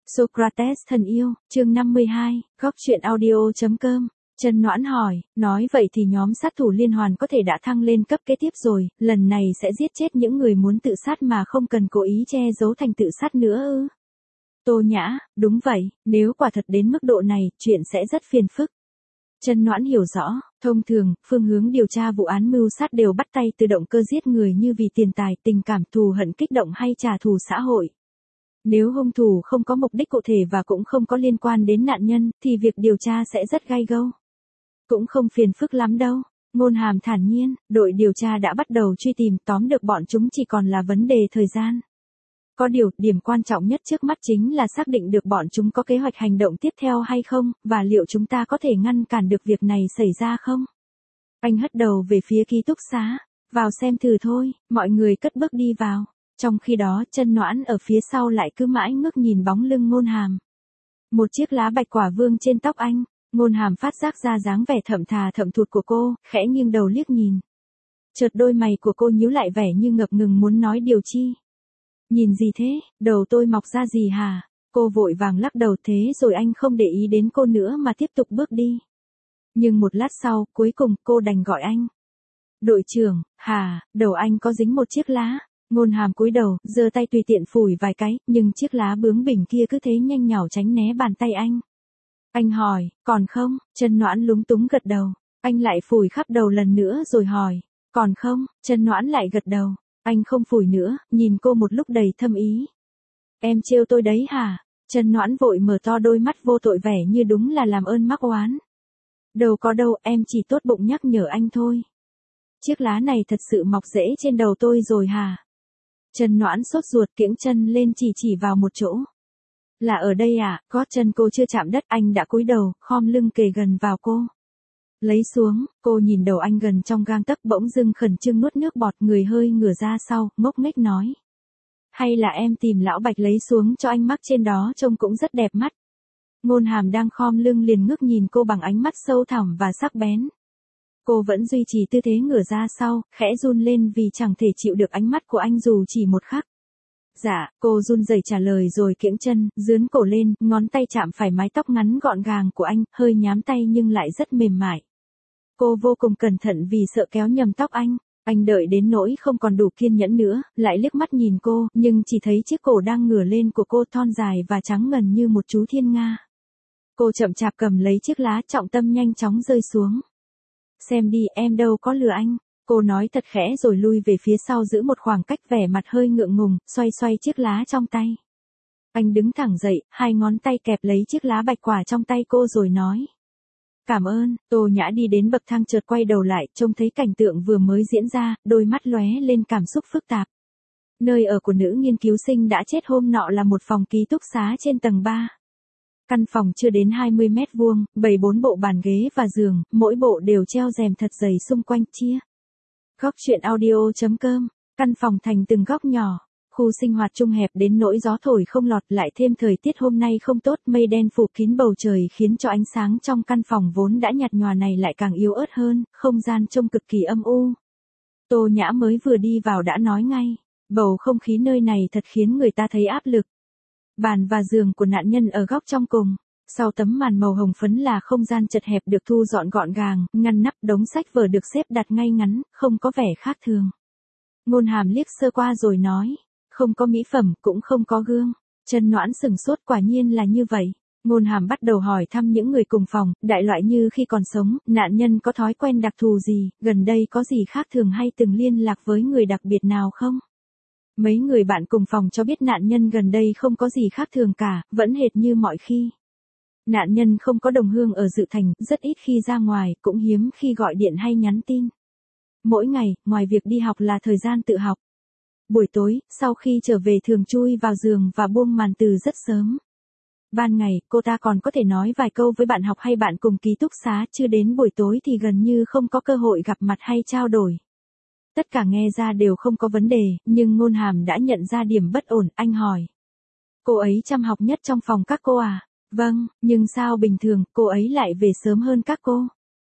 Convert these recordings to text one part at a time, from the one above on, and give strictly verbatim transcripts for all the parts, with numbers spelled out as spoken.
Socrates thân yêu, chương năm mươi hai, góc truyện audio.com. Trần Noãn hỏi, nói vậy thì nhóm sát thủ liên hoàn có thể đã thăng lên cấp kế tiếp rồi, lần này sẽ giết chết những người muốn tự sát mà không cần cố ý che giấu thành tự sát nữa ư? Tô Nhã, đúng vậy, nếu quả thật đến mức độ này, chuyện sẽ rất phiền phức. Trần Noãn hiểu rõ, thông thường, phương hướng điều tra vụ án mưu sát đều bắt tay từ động cơ giết người như vì tiền tài, tình cảm, thù hận kích động hay trả thù xã hội. Nếu hung thủ không có mục đích cụ thể và cũng không có liên quan đến nạn nhân, thì việc điều tra sẽ rất gay gâu. Cũng không phiền phức lắm đâu. Ngôn Hàm thản nhiên, đội điều tra đã bắt đầu truy tìm, tóm được bọn chúng chỉ còn là vấn đề thời gian. Có điều, điểm quan trọng nhất trước mắt chính là xác định được bọn chúng có kế hoạch hành động tiếp theo hay không, và liệu chúng ta có thể ngăn cản được việc này xảy ra không? Anh hất đầu về phía ký túc xá. Vào xem thử thôi, mọi người cất bước đi vào. Trong khi đó, Trần Noãn ở phía sau lại cứ mãi ngước nhìn bóng lưng Ngôn Hàm. Một chiếc lá bạch quả vương trên tóc anh, Ngôn Hàm phát giác ra dáng vẻ thậm thà thậm thụt của cô, khẽ nghiêng đầu liếc nhìn. Chợt đôi mày của cô nhíu lại vẻ như ngập ngừng muốn nói điều chi. Nhìn gì thế, đầu tôi mọc ra gì hả? Cô vội vàng lắc đầu, thế rồi anh không để ý đến cô nữa mà tiếp tục bước đi. Nhưng một lát sau, cuối cùng cô đành gọi anh. Đội trưởng, hả, đầu anh có dính một chiếc lá. Ngôn Hàm cúi đầu, giơ tay tùy tiện phủi vài cái, nhưng chiếc lá bướng bỉnh kia cứ thế nhanh nhảu tránh né bàn tay anh. Anh hỏi, còn không? Trần Noãn lúng túng gật đầu. Anh lại phủi khắp đầu lần nữa rồi hỏi, còn không? Trần Noãn lại gật đầu. Anh không phủi nữa, nhìn cô một lúc đầy thâm ý. Em trêu tôi đấy hả? Trần Noãn vội mở to đôi mắt vô tội vẻ như đúng là làm ơn mắc oán. Đâu có đâu, em chỉ tốt bụng nhắc nhở anh thôi. Chiếc lá này thật sự mọc rễ trên đầu tôi rồi hả? Trần Noãn sốt ruột kiễng chân lên chỉ chỉ vào một chỗ. Là ở đây à? Gót chân cô chưa chạm đất, anh đã cúi đầu, khom lưng kề gần vào cô. Lấy xuống, cô nhìn đầu anh gần trong gang tấc, bỗng dưng khẩn trương nuốt nước bọt, người hơi ngửa ra sau, ngốc nghếch nói. Hay là em tìm lão Bạch lấy xuống cho anh, mắc trên đó trông cũng rất đẹp mắt. Ngôn Hàm đang khom lưng liền ngước nhìn cô bằng ánh mắt sâu thẳm và sắc bén. Cô vẫn duy trì tư thế ngửa ra sau, khẽ run lên vì chẳng thể chịu được ánh mắt của anh dù chỉ một khắc. Dạ, cô run rẩy trả lời rồi kiễng chân, dướn cổ lên, ngón tay chạm phải mái tóc ngắn gọn gàng của anh, hơi nhám tay nhưng lại rất mềm mại. Cô vô cùng cẩn thận vì sợ kéo nhầm tóc anh. Anh đợi đến nỗi không còn đủ kiên nhẫn nữa, lại liếc mắt nhìn cô, nhưng chỉ thấy chiếc cổ đang ngửa lên của cô thon dài và trắng ngần như một chú thiên nga. Cô chậm chạp cầm lấy chiếc lá, trọng tâm nhanh chóng rơi xuống. Xem đi, em đâu có lừa anh. Cô nói thật khẽ rồi lui về phía sau giữ một khoảng cách, vẻ mặt hơi ngượng ngùng, xoay xoay chiếc lá trong tay. Anh đứng thẳng dậy, hai ngón tay kẹp lấy chiếc lá bạch quả trong tay cô rồi nói. Cảm ơn. Tô Nhã đi đến bậc thang chợt quay đầu lại, trông thấy cảnh tượng vừa mới diễn ra, đôi mắt lóe lên cảm xúc phức tạp. Nơi ở của nữ nghiên cứu sinh đã chết hôm nọ là một phòng ký túc xá trên tầng ba. Căn phòng chưa đến hai mươi mét vuông, bày bốn bộ bàn ghế và giường, mỗi bộ đều treo rèm thật dày xung quanh. Chia. Góc truyện audio.com. Căn phòng thành từng góc nhỏ. Khu sinh hoạt chung hẹp đến nỗi gió thổi không lọt, lại thêm thời tiết hôm nay không tốt, mây đen phủ kín bầu trời khiến cho ánh sáng trong căn phòng vốn đã nhạt nhòa này lại càng yếu ớt hơn, không gian trông cực kỳ âm u. Tô Nhã mới vừa đi vào đã nói ngay, bầu không khí nơi này thật khiến người ta thấy áp lực. Bàn và giường của nạn nhân ở góc trong cùng. Sau tấm màn màu hồng phấn là không gian chật hẹp được thu dọn gọn gàng, ngăn nắp, đống sách vở được xếp đặt ngay ngắn, không có vẻ khác thường. Ngôn Hàm liếc sơ qua rồi nói, không có mỹ phẩm, cũng không có gương. Trần Noãn sửng sốt, quả nhiên là như vậy. Ngôn Hàm bắt đầu hỏi thăm những người cùng phòng, đại loại như khi còn sống, nạn nhân có thói quen đặc thù gì, gần đây có gì khác thường hay từng liên lạc với người đặc biệt nào không? Mấy người bạn cùng phòng cho biết nạn nhân gần đây không có gì khác thường cả, vẫn hệt như mọi khi. Nạn nhân không có đồng hương ở Dự Thành, rất ít khi ra ngoài, cũng hiếm khi gọi điện hay nhắn tin. Mỗi ngày, ngoài việc đi học là thời gian tự học. Buổi tối, sau khi trở về thường chui vào giường và buông màn từ rất sớm. Ban ngày, cô ta còn có thể nói vài câu với bạn học hay bạn cùng ký túc xá, chứ đến buổi tối thì gần như không có cơ hội gặp mặt hay trao đổi. Tất cả nghe ra đều không có vấn đề, nhưng Ngôn Hàm đã nhận ra điểm bất ổn, anh hỏi. Cô ấy chăm học nhất trong phòng các cô à? Vâng, nhưng sao bình thường, cô ấy lại về sớm hơn các cô?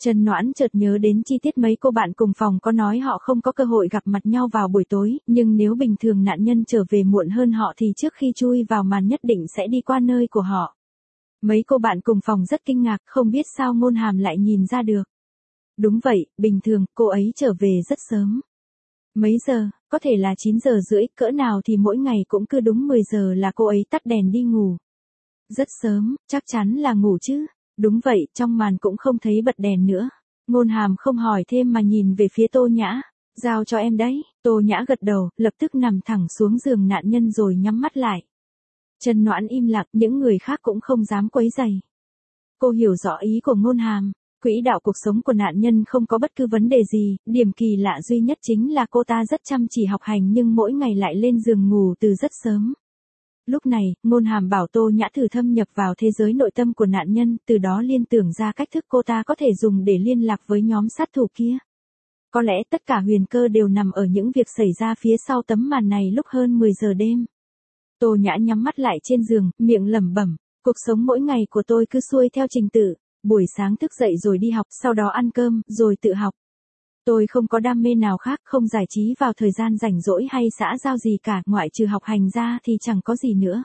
Trần Noãn chợt nhớ đến chi tiết mấy cô bạn cùng phòng có nói họ không có cơ hội gặp mặt nhau vào buổi tối, nhưng nếu bình thường nạn nhân trở về muộn hơn họ thì trước khi chui vào màn nhất định sẽ đi qua nơi của họ. Mấy cô bạn cùng phòng rất kinh ngạc, không biết sao Ngôn Hàm lại nhìn ra được. Đúng vậy, bình thường, cô ấy trở về rất sớm. Mấy giờ, có thể là chín giờ rưỡi, cỡ nào thì mỗi ngày cũng cứ đúng mười giờ là cô ấy tắt đèn đi ngủ. Rất sớm, chắc chắn là ngủ chứ. Đúng vậy, trong màn cũng không thấy bật đèn nữa. Ngôn Hàm không hỏi thêm mà nhìn về phía Tô Nhã. Giao cho em đấy. Tô Nhã gật đầu, lập tức nằm thẳng xuống giường nạn nhân rồi nhắm mắt lại. Trần Noãn im lặng, những người khác cũng không dám quấy rầy. Cô hiểu rõ ý của Ngôn Hàm. Quỹ đạo cuộc sống của nạn nhân không có bất cứ vấn đề gì, điểm kỳ lạ duy nhất chính là cô ta rất chăm chỉ học hành nhưng mỗi ngày lại lên giường ngủ từ rất sớm. Lúc này, Ngôn Hàm bảo Tô Nhã thử thâm nhập vào thế giới nội tâm của nạn nhân, từ đó liên tưởng ra cách thức cô ta có thể dùng để liên lạc với nhóm sát thủ kia. Có lẽ tất cả huyền cơ đều nằm ở những việc xảy ra phía sau tấm màn này lúc hơn mười giờ đêm. Tô Nhã nhắm mắt lại trên giường, miệng lẩm bẩm, cuộc sống mỗi ngày của tôi cứ xuôi theo trình tự, buổi sáng thức dậy rồi đi học, sau đó ăn cơm, rồi tự học. Tôi không có đam mê nào khác, không giải trí vào thời gian rảnh rỗi hay xã giao gì cả, ngoại trừ học hành ra thì chẳng có gì nữa.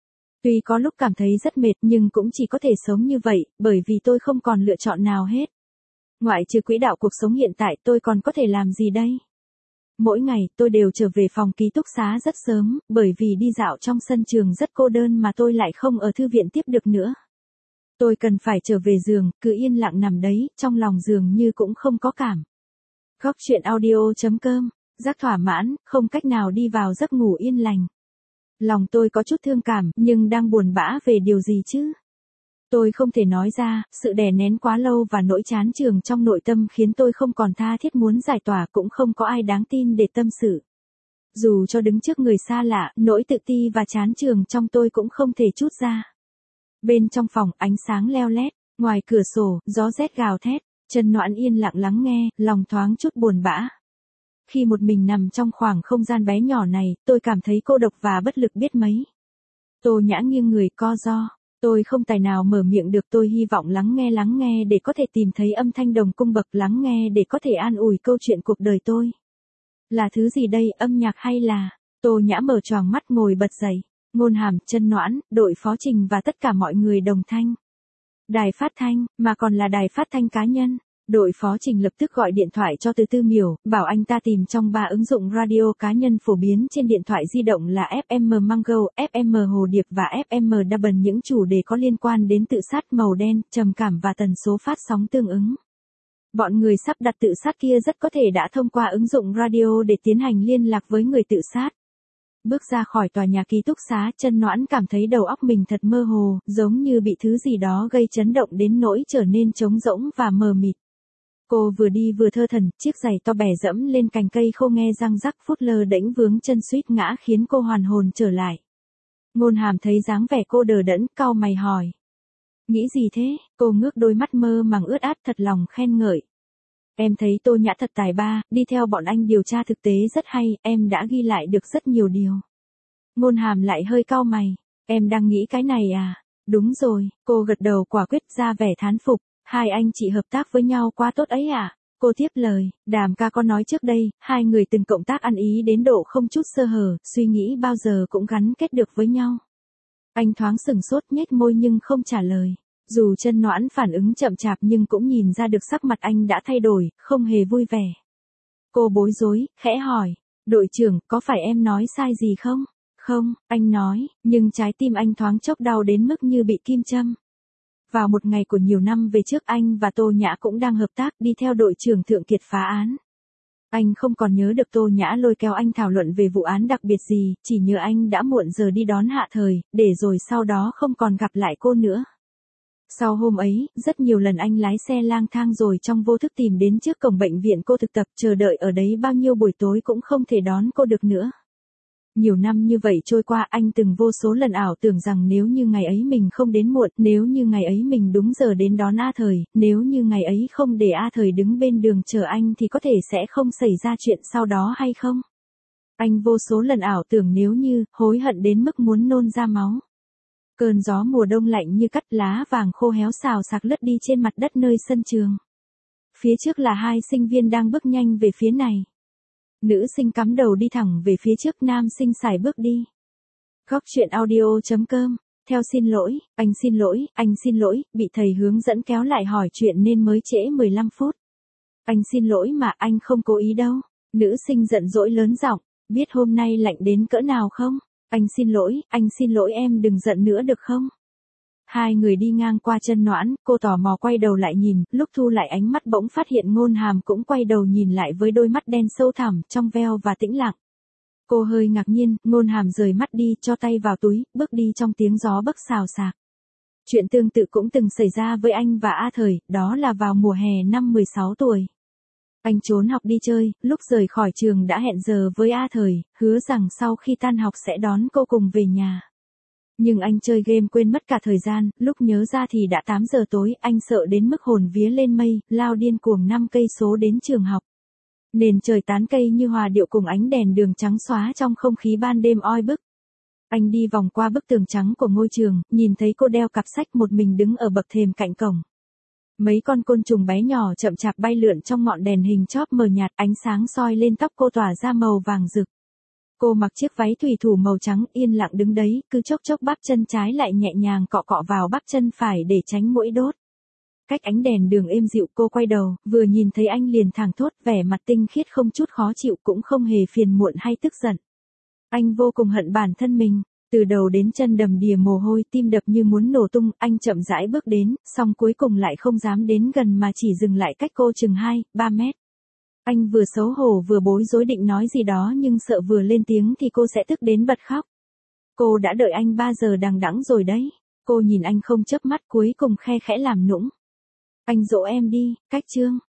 Tuy có lúc cảm thấy rất mệt nhưng cũng chỉ có thể sống như vậy, bởi vì tôi không còn lựa chọn nào hết. Ngoại trừ quỹ đạo cuộc sống hiện tại tôi còn có thể làm gì đây? Mỗi ngày tôi đều trở về phòng ký túc xá rất sớm, bởi vì đi dạo trong sân trường rất cô đơn mà tôi lại không ở thư viện tiếp được nữa. Tôi cần phải trở về giường, cứ yên lặng nằm đấy, trong lòng giường như cũng không có cảm. Góc truyện audio chấm com, giác thỏa mãn, không cách nào đi vào giấc ngủ yên lành. Lòng tôi có chút thương cảm, nhưng đang buồn bã về điều gì chứ? Tôi không thể nói ra, sự đè nén quá lâu và nỗi chán chường trong nội tâm khiến tôi không còn tha thiết muốn giải tỏa, cũng không có ai đáng tin để tâm sự. Dù cho đứng trước người xa lạ, nỗi tự ti và chán chường trong tôi cũng không thể trút ra. Bên trong phòng, ánh sáng leo lét, ngoài cửa sổ, gió rét gào thét, Trần Noãn yên lặng lắng nghe, lòng thoáng chút buồn bã. Khi một mình nằm trong khoảng không gian bé nhỏ này, tôi cảm thấy cô độc và bất lực biết mấy. Tô Nhã nghiêng người co ro, tôi không tài nào mở miệng được, tôi hy vọng lắng nghe lắng nghe để có thể tìm thấy âm thanh đồng cung bậc, lắng nghe để có thể an ủi câu chuyện cuộc đời tôi. Là thứ gì đây, âm nhạc hay là... Tô Nhã mở choàng mắt ngồi bật dậy. Ngôn Hàm, Trần Noãn, đội phó Trình và tất cả mọi người đồng thanh. Đài phát thanh, mà còn là đài phát thanh cá nhân. Đội phó Trình lập tức gọi điện thoại cho Từ Tư Miểu, bảo anh ta tìm trong ba ứng dụng radio cá nhân phổ biến trên điện thoại di động là ép em Mango, ép em Hồ Điệp và ép em Double, những chủ đề có liên quan đến tự sát, màu đen, trầm cảm và tần số phát sóng tương ứng. Bọn người sắp đặt tự sát kia rất có thể đã thông qua ứng dụng radio để tiến hành liên lạc với người tự sát. Bước ra khỏi tòa nhà ký túc xá, Trần Noãn cảm thấy đầu óc mình thật mơ hồ, giống như bị thứ gì đó gây chấn động đến nỗi trở nên trống rỗng và mờ mịt. Cô vừa đi vừa thơ thẩn, chiếc giày to bè dẫm lên cành cây khô nghe răng rắc, phút lơ đễnh vướng chân suýt ngã khiến cô hoàn hồn trở lại. Ngôn Hàm thấy dáng vẻ cô đờ đẫn, cau mày hỏi. Nghĩ gì thế? Cô ngước đôi mắt mơ màng ướt át, thật lòng khen ngợi. Em thấy Tô Nhã thật tài ba, đi theo bọn anh điều tra thực tế rất hay, em đã ghi lại được rất nhiều điều. Ngôn Hàm lại hơi cau mày. Em đang nghĩ cái này à? Đúng rồi, cô gật đầu quả quyết, ra vẻ thán phục. Hai anh chị hợp tác với nhau quá tốt ấy à? Cô tiếp lời, Đàm ca có nói trước đây, hai người từng cộng tác ăn ý đến độ không chút sơ hở, suy nghĩ bao giờ cũng gắn kết được với nhau. Anh thoáng sừng sốt, nhếch môi nhưng không trả lời. Dù Trần Noãn phản ứng chậm chạp nhưng cũng nhìn ra được sắc mặt anh đã thay đổi, không hề vui vẻ. Cô bối rối, khẽ hỏi, đội trưởng, có phải em nói sai gì không? Không, anh nói, nhưng trái tim anh thoáng chốc đau đến mức như bị kim châm. Vào một ngày của nhiều năm về trước, anh và Tô Nhã cũng đang hợp tác đi theo đội trưởng Thượng Kiệt phá án. Anh không còn nhớ được Tô Nhã lôi kéo anh thảo luận về vụ án đặc biệt gì, chỉ nhớ anh đã muộn giờ đi đón Hạ Thời, để rồi sau đó không còn gặp lại cô nữa. Sau hôm ấy, rất nhiều lần anh lái xe lang thang rồi trong vô thức tìm đến trước cổng bệnh viện cô thực tập, chờ đợi ở đấy bao nhiêu buổi tối cũng không thể đón cô được nữa. Nhiều năm như vậy trôi qua, anh từng vô số lần ảo tưởng rằng nếu như ngày ấy mình không đến muộn, nếu như ngày ấy mình đúng giờ đến đón A Thời, nếu như ngày ấy không để A Thời đứng bên đường chờ anh thì có thể sẽ không xảy ra chuyện sau đó hay không. Anh vô số lần ảo tưởng nếu như, hối hận đến mức muốn nôn ra máu. Cơn gió mùa đông lạnh như cắt, lá vàng khô héo xào xạc lướt đi trên mặt đất nơi sân trường. Phía trước là hai sinh viên đang bước nhanh về phía này. Nữ sinh cắm đầu đi thẳng về phía trước, nam sinh sải bước đi. Góc chuyện audio chấm com. Theo xin lỗi, anh xin lỗi, anh xin lỗi, bị thầy hướng dẫn kéo lại hỏi chuyện nên mới trễ mười lăm phút. Anh xin lỗi mà anh không cố ý đâu. Nữ sinh giận dỗi lớn giọng, biết hôm nay lạnh đến cỡ nào không? Anh xin lỗi, anh xin lỗi em đừng giận nữa được không? Hai người đi ngang qua chân Noãn, cô tò mò quay đầu lại nhìn, lúc thu lại ánh mắt bỗng phát hiện Ngôn Hàm cũng quay đầu nhìn lại với đôi mắt đen sâu thẳm, trong veo và tĩnh lặng. Cô hơi ngạc nhiên, Ngôn Hàm rời mắt đi, cho tay vào túi, bước đi trong tiếng gió bấc xào xạc. Chuyện tương tự cũng từng xảy ra với anh và A Thời, đó là vào mùa hè năm mười sáu tuổi. Anh trốn học đi chơi, lúc rời khỏi trường đã hẹn giờ với A Thời, hứa rằng sau khi tan học sẽ đón cô cùng về nhà. Nhưng anh chơi game quên mất cả thời gian, lúc nhớ ra thì đã tám giờ tối, anh sợ đến mức hồn vía lên mây, lao điên cuồng năm cây số đến trường học. Nền trời tán cây như hòa điệu cùng ánh đèn đường trắng xóa trong không khí ban đêm oi bức. Anh đi vòng qua bức tường trắng của ngôi trường, nhìn thấy cô đeo cặp sách một mình đứng ở bậc thềm cạnh cổng. Mấy con côn trùng bé nhỏ chậm chạp bay lượn trong ngọn đèn hình chóp mờ nhạt, ánh sáng soi lên tóc cô tỏa ra màu vàng rực. Cô mặc chiếc váy thủy thủ màu trắng, yên lặng đứng đấy, cứ chốc chốc bắp chân trái lại nhẹ nhàng cọ cọ vào bắp chân phải để tránh muỗi đốt. Cách ánh đèn đường êm dịu, cô quay đầu, vừa nhìn thấy anh liền thảng thốt, vẻ mặt tinh khiết không chút khó chịu, cũng không hề phiền muộn hay tức giận. Anh vô cùng hận bản thân mình, từ đầu đến chân đầm đìa mồ hôi, tim đập như muốn nổ tung, anh chậm rãi bước đến, song cuối cùng lại không dám đến gần mà chỉ dừng lại cách cô chừng hai, ba mét. Anh vừa xấu hổ vừa bối rối định nói gì đó nhưng sợ vừa lên tiếng thì cô sẽ tức đến bật khóc. Cô đã đợi anh ba giờ đằng đẵng rồi đấy. Cô nhìn anh không chớp mắt, cuối cùng khe khẽ làm nũng. Anh dỗ em đi, cách chương.